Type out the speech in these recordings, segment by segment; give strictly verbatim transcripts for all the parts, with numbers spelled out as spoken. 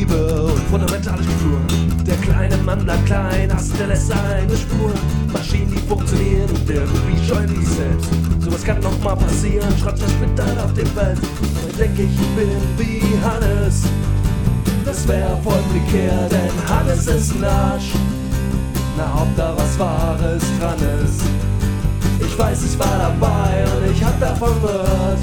Liebe und fundamentale Struktur. Der kleine Mann bleibt klein, Hass, der lässt eine Spur. Maschinen, die funktionieren und irgendwie scheuen die selbst. Sowas kann noch mal passieren, schreibt das bitte auf dem Bett. Dann denk ich, ich bin wie Hannes. Das wär voll prekär, denn Hannes ist ein Arsch. Na, ob da was Wahres dran ist. Ich weiß, ich war dabei und ich hab davon gehört.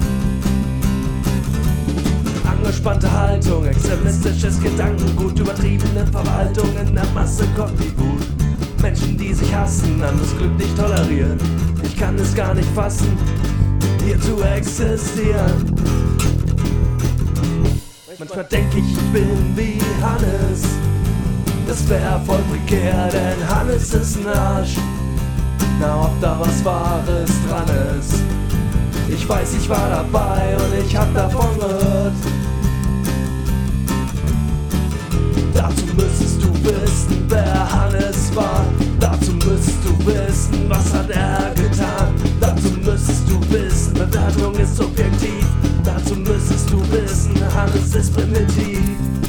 Angespannte Haltung, extremistisches Gedankengut, übertriebene Verwaltung, in der Masse kommt die Wut. Menschen, die sich hassen, anderes Glück nicht tolerieren. Ich kann es gar nicht fassen, hier zu existieren. Manchmal denk ich, ich bin wie Hannes. Das wär voll prekär, denn Hannes ist ein Arsch. Na, ob da was Wahres dran ist. Ich weiß, ich war dabei und ich hab davon gehört. Dazu müsstest du wissen, wer Hannes war. Dazu müsstest du wissen, was hat er getan. Dazu müsstest du wissen, Bewertung ist subjektiv. Dazu müsstest du wissen, Hannes ist primitiv.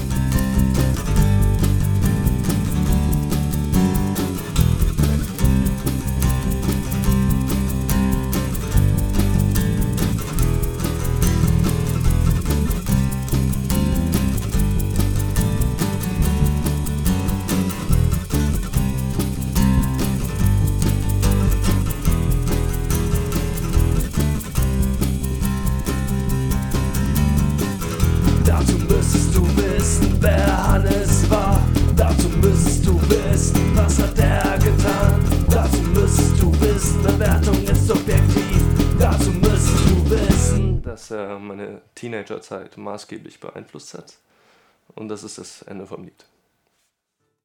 Dazu müsstest du wissen, wer Hannes war. Dazu müsstest du wissen, was hat er getan. Dazu müsstest du wissen, Bewertung ist subjektiv. Dazu müsstest du wissen, dass er meine Teenagerzeit maßgeblich beeinflusst hat. Und das ist das Ende vom Lied.